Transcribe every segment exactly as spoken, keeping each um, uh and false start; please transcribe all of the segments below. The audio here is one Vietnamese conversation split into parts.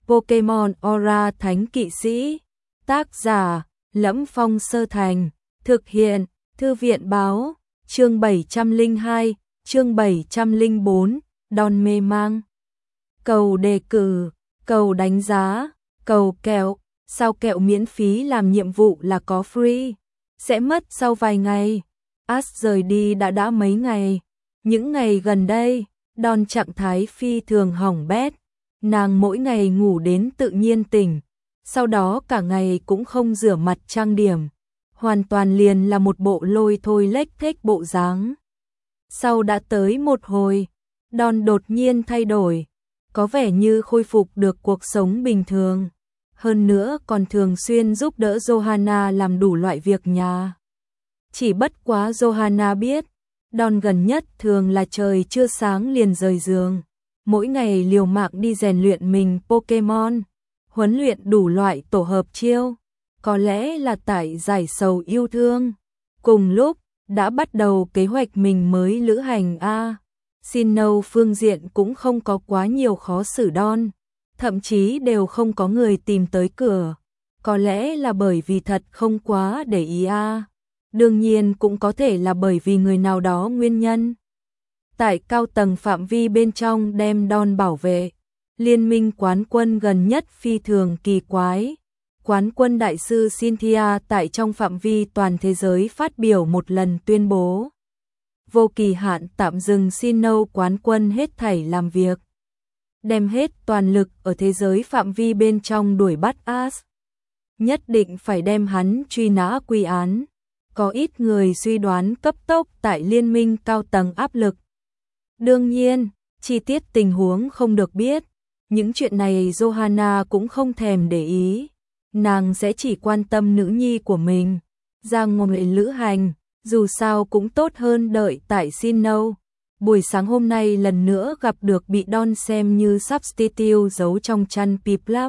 Pokemon Aura Thánh Kỵ Sĩ. Tác giả Lẫm Phong Sơ Thành. Thực hiện Thư viện Báo. Chương bảy trăm lẻ hai, chương bảy trăm lẻ bốn, Đòn mê mang. Cầu đề cử, cầu đánh giá, cầu kẹo. Sao kẹo miễn phí làm nhiệm vụ là có free? Sẽ mất sau vài ngày. Ash rời đi đã đã mấy ngày. Những ngày gần đây, Đòn trạng thái phi thường hỏng bét. Nàng mỗi ngày ngủ đến tự nhiên tỉnh. Sau đó cả ngày cũng không rửa mặt trang điểm. Hoàn toàn liền là một bộ lôi thôi lếch thếch bộ dáng. Sau đã tới một hồi, Đòn đột nhiên thay đổi. Có vẻ như khôi phục được cuộc sống bình thường. Hơn nữa còn thường xuyên giúp đỡ Johanna làm đủ loại việc nhà. Chỉ bất quá Johanna biết, Đòn gần nhất thường là trời chưa sáng liền rời giường. Mỗi ngày liều mạng đi rèn luyện mình Pokemon, huấn luyện đủ loại tổ hợp chiêu. Có lẽ là tại giải sầu yêu thương. Cùng lúc, đã bắt đầu kế hoạch mình mới lữ hành A. Sinnoh phương diện cũng không có quá nhiều khó xử Đòn. Thậm chí đều không có người tìm tới cửa. Có lẽ là bởi vì thật không quá để ý A. Đương nhiên cũng có thể là bởi vì người nào đó nguyên nhân. Tại cao tầng phạm vi bên trong đem Đòn bảo vệ. Liên minh quán quân gần nhất phi thường kỳ quái. Quán quân đại sư Cynthia tại trong phạm vi toàn thế giới phát biểu một lần tuyên bố. Vô kỳ hạn tạm dừng Sinnoh quán quân hết thảy làm việc. Đem hết toàn lực ở thế giới phạm vi bên trong đuổi bắt Ash. Nhất định phải đem hắn truy nã quy án. Có ít người suy đoán cấp tốc tại liên minh cao tầng áp lực. Đương nhiên, chi tiết tình huống không được biết. Những chuyện này Johanna cũng không thèm để ý. Nàng sẽ chỉ quan tâm nữ nhi của mình. Ra ngoài lữ hành, dù sao cũng tốt hơn đợi tại Sinnoh. Buổi sáng hôm nay lần nữa gặp được bị Đòn xem như substitute giấu trong chăn Piplup.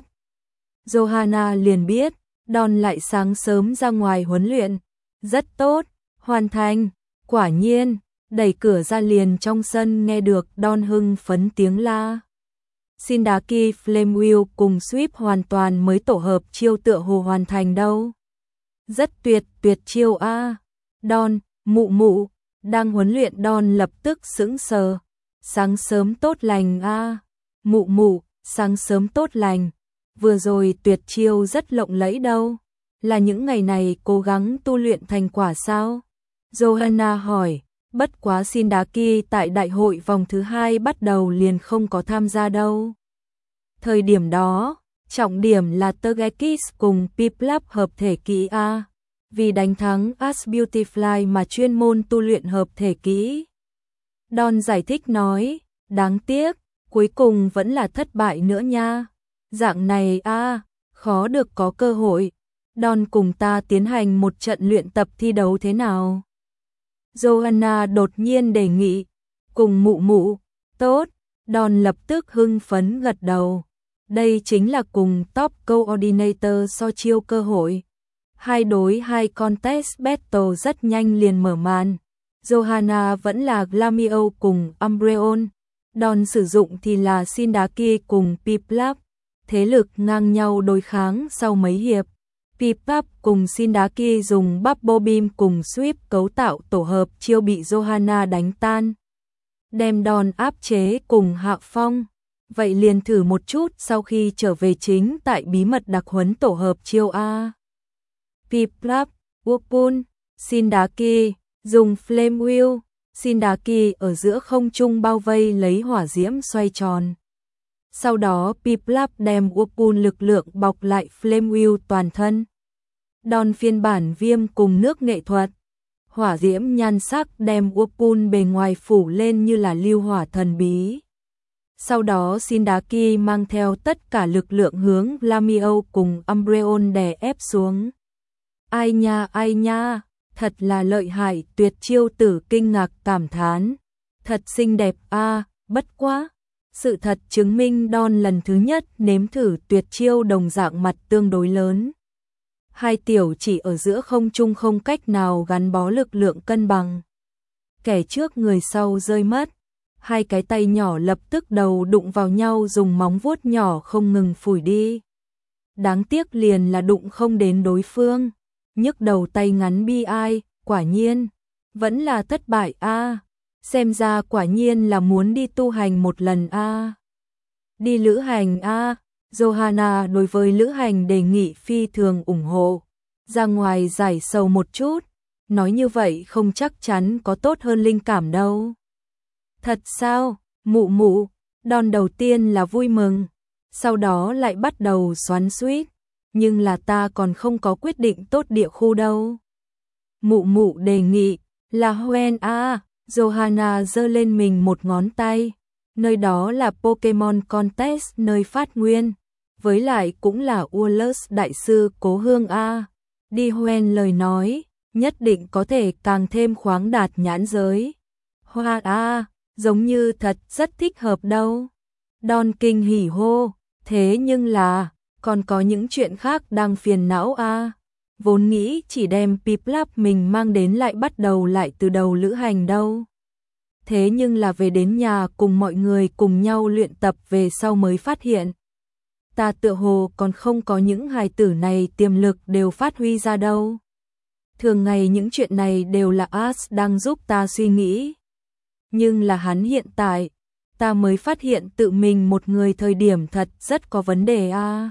Johanna liền biết, Đòn lại sáng sớm ra ngoài huấn luyện. Rất tốt, hoàn thành, quả nhiên, đẩy cửa ra liền trong sân nghe được Đòn hưng phấn tiếng la. Sindaki Flamewheel cùng Sweep hoàn toàn mới tổ hợp chiêu tựa hồ hoàn thành đâu. Rất tuyệt tuyệt chiêu a. Đòn, mụ mụ, đang huấn luyện Đòn lập tức sững sờ. Sáng sớm tốt lành a. Mụ mụ, sáng sớm tốt lành. Vừa rồi tuyệt chiêu rất lộng lẫy đâu. Là những ngày này cố gắng tu luyện thành quả sao? Johanna hỏi. Bất quá Sindaki tại đại hội vòng thứ hai bắt đầu liền không có tham gia đâu. Thời điểm đó, trọng điểm là Togekiss cùng Piplup hợp thể kỹ A. Vì đánh thắng Ash Beautifly mà chuyên môn tu luyện hợp thể kỹ. Đòn giải thích nói, đáng tiếc, cuối cùng vẫn là thất bại nữa nha. Dạng này A, khó được có cơ hội. Đòn cùng ta tiến hành một trận luyện tập thi đấu thế nào? Johanna đột nhiên đề nghị, cùng mụ mụ, tốt, Đòn lập tức hưng phấn gật đầu. Đây chính là cùng top coordinator so chiêu cơ hội. Hai đối hai contest battle rất nhanh liền mở màn. Johanna vẫn là Glameow cùng Umbreon. Đòn sử dụng thì là Sindaki cùng Piplup. Thế lực ngang nhau đối kháng sau mấy hiệp. Piplup cùng Sindaki dùng Bubble Beam cùng Sweep cấu tạo tổ hợp chiêu bị Johanna đánh tan. Đem Đòn áp chế cùng hạ phong. Vậy liền thử một chút sau khi trở về chính tại bí mật đặc huấn tổ hợp chiêu A. Piplup, Wurmple, Sindaki, dùng Flame Wheel. Sindaki ở giữa không trung bao vây lấy hỏa diễm xoay tròn. Sau đó Piplup đem Wurmple lực lượng bọc lại Flame Wheel toàn thân. Đòn phiên bản viêm cùng nước nghệ thuật. Hỏa diễm nhan sắc đem Wurmple bề ngoài phủ lên như là lưu hỏa thần bí. Sau đó Sindaki mang theo tất cả lực lượng hướng Glameow cùng Umbreon đè ép xuống. Ai nha ai nha, thật là lợi hại, tuyệt chiêu tử kinh ngạc cảm thán. Thật xinh đẹp a, bất quá. Sự thật chứng minh Đòn lần thứ nhất nếm thử tuyệt chiêu đồng dạng mặt tương đối lớn. Hai tiểu chỉ ở giữa không trung không cách nào gắn bó lực lượng cân bằng. Kẻ trước người sau rơi mất. Hai cái tay nhỏ lập tức đầu đụng vào nhau, dùng móng vuốt nhỏ không ngừng phủi đi. Đáng tiếc liền là đụng không đến đối phương. Nhức đầu tay ngắn bi ai, quả nhiên vẫn là thất bại a. Xem ra quả nhiên là muốn đi tu hành một lần a. Đi lữ hành a. Johanna đối với lữ hành đề nghị phi thường ủng hộ. Ra ngoài giải sầu một chút, nói như vậy không chắc chắn có tốt hơn linh cảm đâu. Thật sao? Mụ mụ, đòn đầu tiên là vui mừng, sau đó lại bắt đầu xoắn xuýt, nhưng là ta còn không có quyết định tốt địa khu đâu. Mụ mụ đề nghị là Hoenn a. Johanna giơ lên mình một ngón tay, nơi đó là Pokemon Contest nơi phát nguyên, với lại cũng là Ullus đại sư cố hương a. Đi Hoenn lời nói, nhất định có thể càng thêm khoáng đạt nhãn giới. Hoa a, giống như thật rất thích hợp đâu. Don kinh hỉ hô, thế nhưng là, còn có những chuyện khác đang phiền não a. Vốn nghĩ chỉ đem Piplup mình mang đến lại bắt đầu lại từ đầu lữ hành đâu. Thế nhưng là về đến nhà cùng mọi người cùng nhau luyện tập về sau mới phát hiện. Ta tựa hồ còn không có những hài tử này tiềm lực đều phát huy ra đâu. Thường ngày những chuyện này đều là Ash đang giúp ta suy nghĩ. Nhưng là hắn hiện tại, ta mới phát hiện tự mình một người thời điểm thật rất có vấn đề a. À.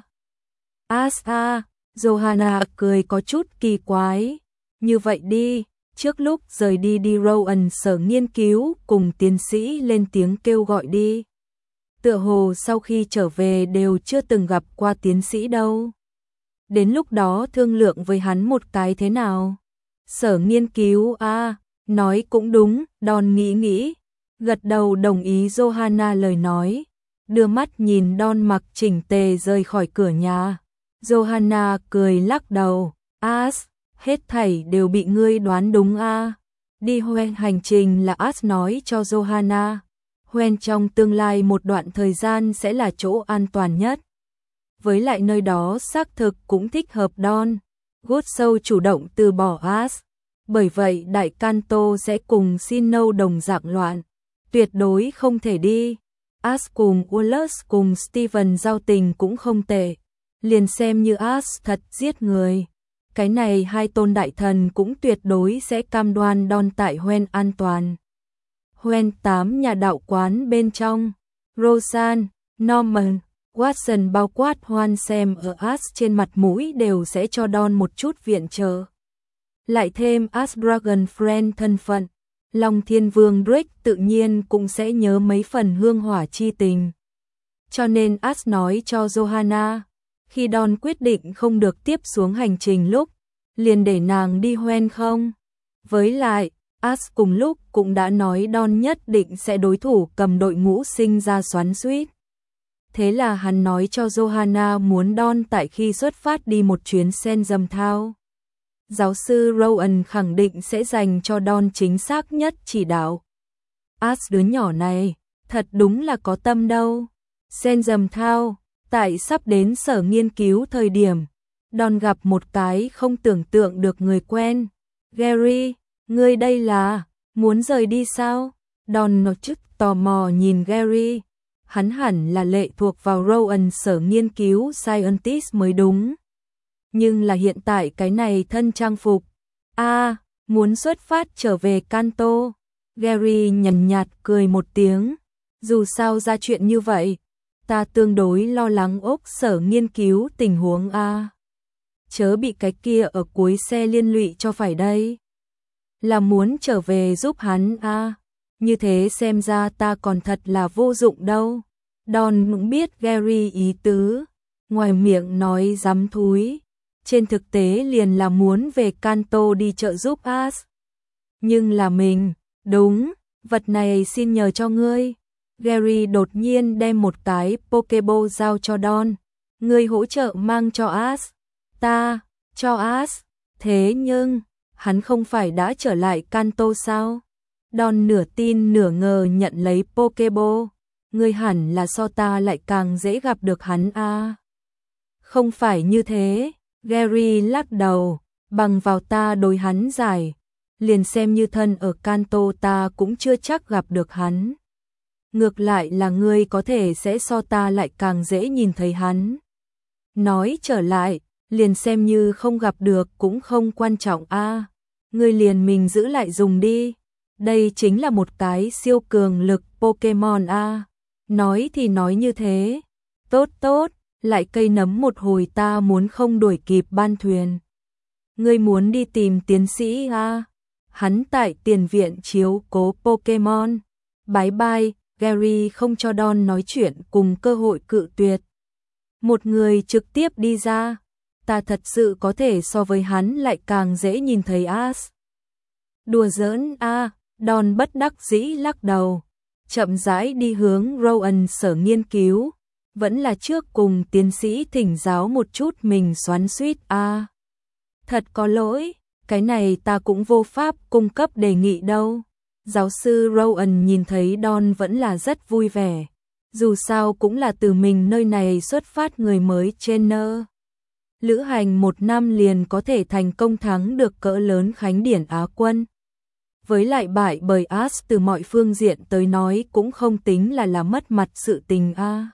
Ash a, Johanna cười có chút kỳ quái. Như vậy đi, trước lúc rời đi đi Rowan sở nghiên cứu cùng tiến sĩ lên tiếng kêu gọi đi. Tựa hồ sau khi trở về đều chưa từng gặp qua tiến sĩ đâu. Đến lúc đó thương lượng với hắn một cái thế nào? Sở nghiên cứu a, à, nói cũng đúng, Don nghĩ nghĩ, gật đầu đồng ý Johanna lời nói, đưa mắt nhìn Don mặc chỉnh tề rời khỏi cửa nhà. Johanna cười lắc đầu, Ash, hết thảy đều bị ngươi đoán đúng a. À. Đi Hoenn hành trình là Ash nói cho Johanna. Hoenn trong tương lai một đoạn thời gian sẽ là chỗ an toàn nhất. Với lại nơi đó xác thực cũng thích hợp Don. Goodshow chủ động từ bỏ Ash. Bởi vậy Đại Kanto sẽ cùng Sinnoh đồng dạng loạn. Tuyệt đối không thể đi. Ash cùng Ullus cùng Steven giao tình cũng không tệ. Liền xem như Ash thật giết người. Cái này hai tôn đại thần cũng tuyệt đối sẽ cam đoan Don tại Hoenn an toàn. Hoenn tám nhà đạo quán bên trong, Roseanne, Norman, Watson bao quát Hoan xem ở Ash trên mặt mũi đều sẽ cho Don một chút viện trợ. Lại thêm Ash Dragon Friend thân phận, Long Thiên Vương Drake tự nhiên cũng sẽ nhớ mấy phần hương hỏa chi tình. Cho nên Ash nói cho Johanna, khi Don quyết định không được tiếp xuống hành trình lúc, liền để nàng đi Hoenn không. Với lại, Ash cùng lúc cũng đã nói Don nhất định sẽ đối thủ cầm đội ngũ sinh ra xoắn xuýt. Thế là hắn nói cho Johanna muốn Don tại khi xuất phát đi một chuyến sen dầm thao. Giáo sư Rowan khẳng định sẽ dành cho Don chính xác nhất chỉ đạo. Ash đứa nhỏ này, thật đúng là có tâm đâu. Sen dầm thao, tại sắp đến sở nghiên cứu thời điểm, Don gặp một cái không tưởng tượng được người quen. Gary, ngươi đây là, muốn rời đi sao? Don nó chức tò mò nhìn Gary. Hắn hẳn là lệ thuộc vào Rowan sở nghiên cứu Scientist mới đúng. Nhưng là hiện tại cái này thân trang phục. a à, muốn xuất phát trở về Kanto. Gary nhàn nhạt cười một tiếng. Dù sao ra chuyện như vậy, ta tương đối lo lắng ốc sở nghiên cứu tình huống a. À. Chớ bị cái kia ở cuối xe liên lụy cho phải đây. Là muốn trở về giúp hắn a. À. Như thế xem ra ta còn thật là vô dụng đâu. Don cũng biết Gary ý tứ, ngoài miệng nói dám thúi, trên thực tế liền là muốn về Kanto đi trợ giúp Ash. Nhưng là mình, đúng, vật này xin nhờ cho ngươi. Gary đột nhiên đem một cái Pokeball giao cho Don. Ngươi hỗ trợ mang cho Ash. Ta, cho Ash. Thế nhưng, hắn không phải đã trở lại Kanto sao? Don nửa tin nửa ngờ nhận lấy Pokeball. Ngươi hẳn là so ta lại càng dễ gặp được hắn a. À. Không phải như thế, Gary lắc đầu, bằng vào ta đối hắn giải, liền xem như thân ở Kanto ta cũng chưa chắc gặp được hắn. ngược lại là ngươi có thể sẽ so ta lại càng dễ nhìn thấy hắn. Nói trở lại, liền xem như không gặp được cũng không quan trọng a. Ngươi liền mình giữ lại dùng đi. Đây chính là một cái siêu cường lực Pokemon a. Nói thì nói như thế. Tốt tốt, lại cây nấm một hồi ta muốn không đuổi kịp ban thuyền. Ngươi muốn đi tìm tiến sĩ a? Hắn tại tiền viện chiếu cố Pokemon. Bye bye, Gary không cho Don nói chuyện cùng cơ hội cự tuyệt. Một người trực tiếp đi ra. Ta thật sự có thể so với hắn lại càng dễ nhìn thấy Ash. Đùa giỡn a, Don bất đắc dĩ lắc đầu. Chậm rãi đi hướng Rowan sở nghiên cứu. Vẫn là trước cùng tiến sĩ thỉnh giáo một chút mình xoắn xuýt a. Thật có lỗi, cái này ta cũng vô pháp cung cấp đề nghị đâu. Giáo sư Rowan nhìn thấy Don vẫn là rất vui vẻ. Dù sao cũng là từ mình nơi này xuất phát người mới trainer. Lữ hành một năm liền có thể thành công thắng được cỡ lớn khánh điển Á quân. Với lại bại bởi Ash từ mọi phương diện tới nói cũng không tính là là mất mặt sự tình a.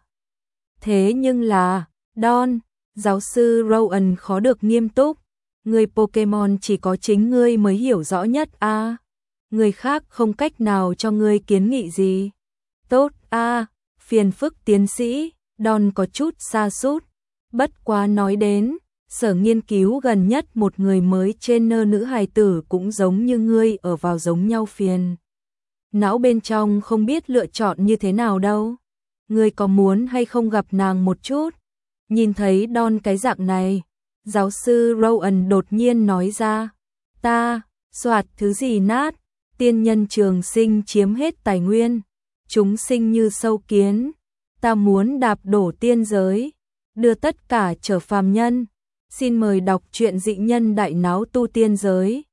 Thế nhưng là, Don, giáo sư Rowan khó được nghiêm túc. Người Pokemon chỉ có chính ngươi mới hiểu rõ nhất a. Người khác không cách nào cho ngươi kiến nghị gì. Tốt a, phiền phức tiến sĩ, Don có chút sa sút. Bất quá nói đến, sở nghiên cứu gần nhất một người mới trainer nữ hài tử cũng giống như ngươi ở vào giống nhau phiền. Não bên trong không biết lựa chọn như thế nào đâu. Ngươi có muốn hay không gặp nàng một chút? Nhìn thấy Don cái dạng này, giáo sư Rowan đột nhiên nói ra. Ta, soạt thứ gì nát, tiên nhân trường sinh chiếm hết tài nguyên. Chúng sinh như sâu kiến. Ta muốn đạp đổ tiên giới, đưa tất cả trở phàm nhân. Xin mời đọc truyện dị nhân đại náo tu tiên giới.